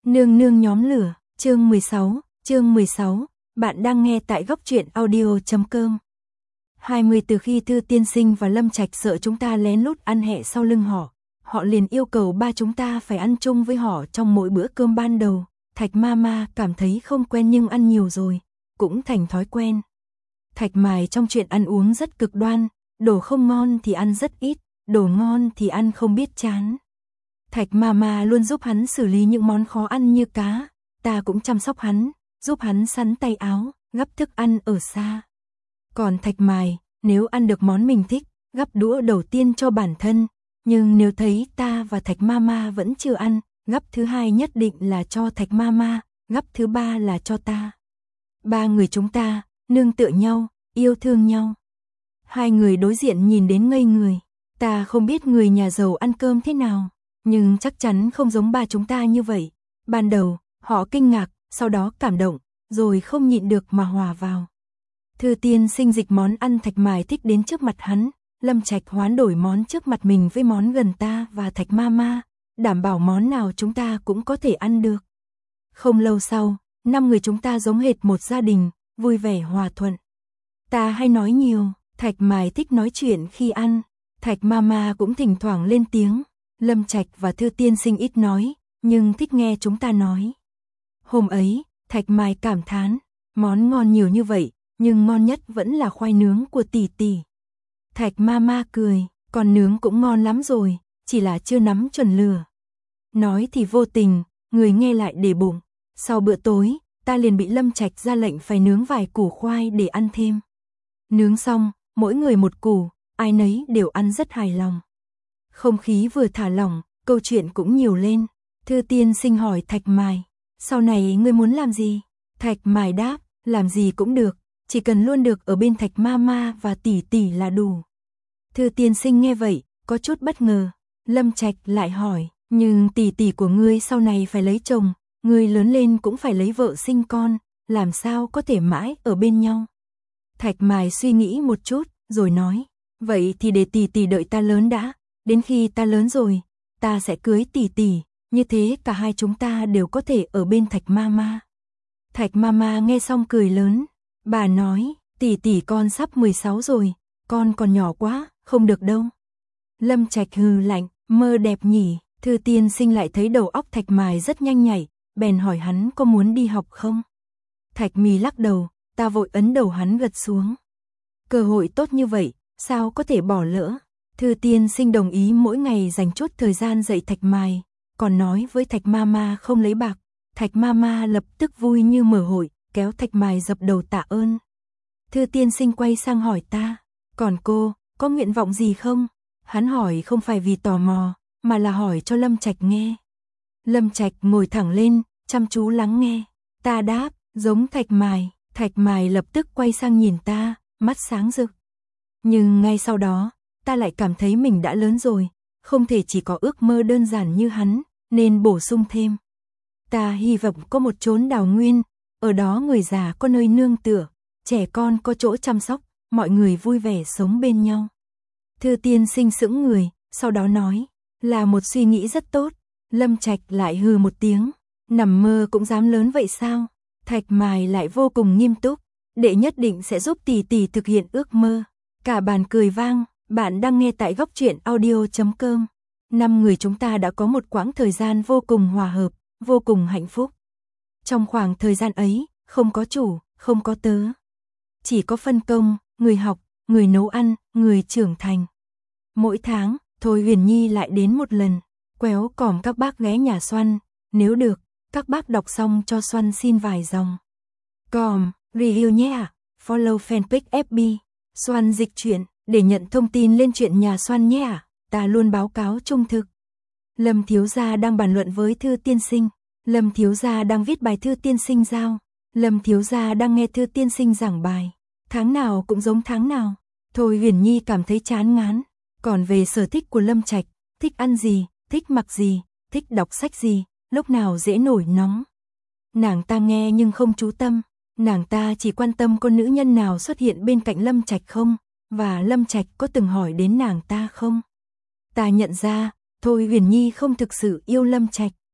Nương nương nhóm lửa, chương 16, bạn đang nghe tại góc truyện audio.com. 20 từ khi Thư Tiên Sinh và Lâm Trạch sợ chúng ta lén lút ăn hẹ sau lưng họ liền yêu cầu ba chúng ta phải ăn chung với họ trong mỗi bữa cơm ban đầu. Thạch Mama cảm thấy không quen nhưng ăn nhiều rồi, cũng thành thói quen. Thạch Mài trong chuyện ăn uống rất cực đoan, đồ không ngon thì ăn rất ít, đồ ngon thì ăn không biết chán. Thạch Mama luôn giúp hắn xử lý những món khó ăn như cá, ta cũng chăm sóc hắn, giúp hắn sắn tay áo, gắp thức ăn ở xa. Còn Thạch Mài, nếu ăn được món mình thích, gắp đũa đầu tiên cho bản thân, nhưng nếu thấy ta và Thạch Mama vẫn chưa ăn, gắp thứ hai nhất định là cho Thạch Mama, gắp thứ ba là cho ta. Ba người chúng ta, nương tựa nhau, yêu thương nhau. Hai người đối diện nhìn đến ngây người, ta không biết người nhà giàu ăn cơm thế nào, nhưng chắc chắn không giống ba chúng ta như vậy. Ban đầu, họ kinh ngạc, sau đó cảm động, rồi không nhịn được mà hòa vào. Thư Tiên Sinh dịch món ăn Thạch Mài thích đến trước mặt hắn, Lâm Trạch hoán đổi món trước mặt mình với món gần ta và Thạch Mama, đảm bảo món nào chúng ta cũng có thể ăn được. Không lâu sau, 5 người chúng ta giống hệt một gia đình, vui vẻ hòa thuận. Ta hay nói nhiều, Thạch Mài thích nói chuyện khi ăn, Thạch Mama cũng thỉnh thoảng lên tiếng. Lâm Trạch và Thư Tiên Sinh ít nói, nhưng thích nghe chúng ta nói. Hôm ấy, Thạch Mài cảm thán, món ngon nhiều như vậy, nhưng ngon nhất vẫn là khoai nướng của tỷ tỷ. Thạch Mama cười, con nướng cũng ngon lắm rồi, chỉ là chưa nắm chuẩn lửa. Nói thì vô tình, người nghe lại để bụng. Sau bữa tối, ta liền bị Lâm Trạch ra lệnh phải nướng vài củ khoai để ăn thêm. Nướng xong, mỗi người một củ, ai nấy đều ăn rất hài lòng. Không khí vừa thả lỏng, câu chuyện cũng nhiều lên. Thư Tiên Sinh hỏi Thạch Mài, sau này ngươi muốn làm gì? Thạch Mài đáp, làm gì cũng được, chỉ cần luôn được ở bên Thạch Mama và tỷ tỷ là đủ. Thư Tiên Sinh nghe vậy, có chút bất ngờ. Lâm Trạch lại hỏi, nhưng tỷ tỷ của ngươi sau này phải lấy chồng, ngươi lớn lên cũng phải lấy vợ sinh con, làm sao có thể mãi ở bên nhau? Thạch Mài suy nghĩ một chút, rồi nói, vậy thì để tỷ tỷ đợi ta lớn đã. Đến khi ta lớn rồi, ta sẽ cưới tỷ tỷ, như thế cả hai chúng ta đều có thể ở bên Thạch Mama. Thạch Mama nghe xong cười lớn, bà nói, tỷ tỷ con sắp 16 rồi, con còn nhỏ quá, không được đâu. Lâm Trạch hừ lạnh, mơ đẹp nhỉ. Thư Tiên Sinh lại thấy đầu óc Thạch Mài rất nhanh nhảy, bèn hỏi hắn có muốn đi học không. Thạch Mì lắc đầu, ta vội ấn đầu hắn gật xuống. Cơ hội tốt như vậy, sao có thể bỏ lỡ. Thư Tiên Sinh đồng ý mỗi ngày dành chút thời gian dạy Thạch Mài, còn nói với Thạch Mama không lấy bạc. Thạch Mama lập tức vui như mở hội, kéo Thạch Mài dập đầu tạ ơn. Thư Tiên Sinh quay sang hỏi ta, còn cô, có nguyện vọng gì không? Hắn hỏi không phải vì tò mò, mà là hỏi cho Lâm Trạch nghe. Lâm Trạch ngồi thẳng lên, chăm chú lắng nghe. Ta đáp, giống Thạch Mài. Thạch Mài lập tức quay sang nhìn ta, mắt sáng rực. Nhưng ngay sau đó, ta lại cảm thấy mình đã lớn rồi, không thể chỉ có ước mơ đơn giản như hắn, nên bổ sung thêm. Ta hy vọng có một chốn đào nguyên, ở đó người già có nơi nương tựa, trẻ con có chỗ chăm sóc, mọi người vui vẻ sống bên nhau. Thư Tiên Sinh sững người, sau đó nói, là một suy nghĩ rất tốt. Lâm Trạch lại hừ một tiếng, nằm mơ cũng dám lớn vậy sao? Thạch Mài lại vô cùng nghiêm túc, đệ nhất định sẽ giúp tỷ tỷ thực hiện ước mơ. Cả bàn cười vang. Bạn đang nghe tại góc truyện audio.com. 5 người chúng ta đã có một quãng thời gian vô cùng hòa hợp, vô cùng hạnh phúc. Trong khoảng thời gian ấy, không có chủ, không có tớ. Chỉ có phân công, người học, người nấu ăn, người trưởng thành. Mỗi tháng, Thôi Huyền Nhi lại đến một lần, quéo còm các bác ghé nhà Xoăn, nếu được, các bác đọc xong cho Xoăn xin vài dòng. Còm, review nhé ạ, follow fanpage FB, Xoăn dịch truyện. Để nhận thông tin lên chuyện nhà Xoăn nhé ạ, ta luôn báo cáo trung thực. Lâm thiếu gia đang bàn luận với Thư Tiên Sinh. Lâm thiếu gia đang viết bài Thư Tiên Sinh giao. Lâm thiếu gia đang nghe Thư Tiên Sinh giảng bài. Tháng nào cũng giống tháng nào. Thôi Huyền Nhi cảm thấy chán ngán. Còn về sở thích của Lâm Trạch, thích ăn gì, thích mặc gì, thích đọc sách gì, lúc nào dễ nổi nóng. Nàng ta nghe nhưng không chú tâm. Nàng ta chỉ quan tâm có nữ nhân nào xuất hiện bên cạnh Lâm Trạch không. Và Lâm Trạch có từng hỏi đến nàng ta không? Ta nhận ra, Thôi Huyền Nhi không thực sự yêu Lâm Trạch.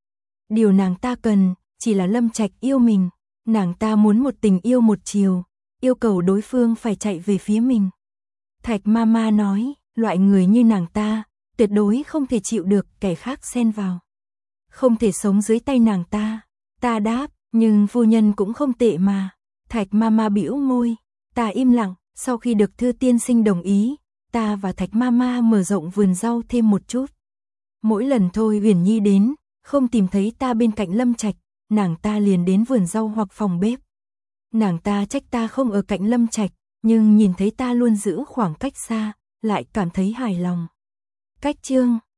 Điều nàng ta cần, chỉ là Lâm Trạch yêu mình. Nàng ta muốn một tình yêu một chiều, yêu cầu đối phương phải chạy về phía mình. Thạch Mama nói, loại người như nàng ta, tuyệt đối không thể chịu được kẻ khác xen vào. Không thể sống dưới tay nàng ta. Ta đáp, nhưng phu nhân cũng không tệ mà. Thạch Mama bĩu môi. Ta im lặng, sau khi được Thư tiên sinh đồng ý, ta và Thạch Mama mở rộng vườn rau thêm một chút. Mỗi lần Thôi Uyển Nhi đến, không tìm thấy ta bên cạnh Lâm Trạch, nàng ta liền đến vườn rau hoặc phòng bếp. Nàng ta trách ta không ở cạnh Lâm Trạch, nhưng nhìn thấy ta luôn giữ khoảng cách xa, lại cảm thấy hài lòng. Cách chương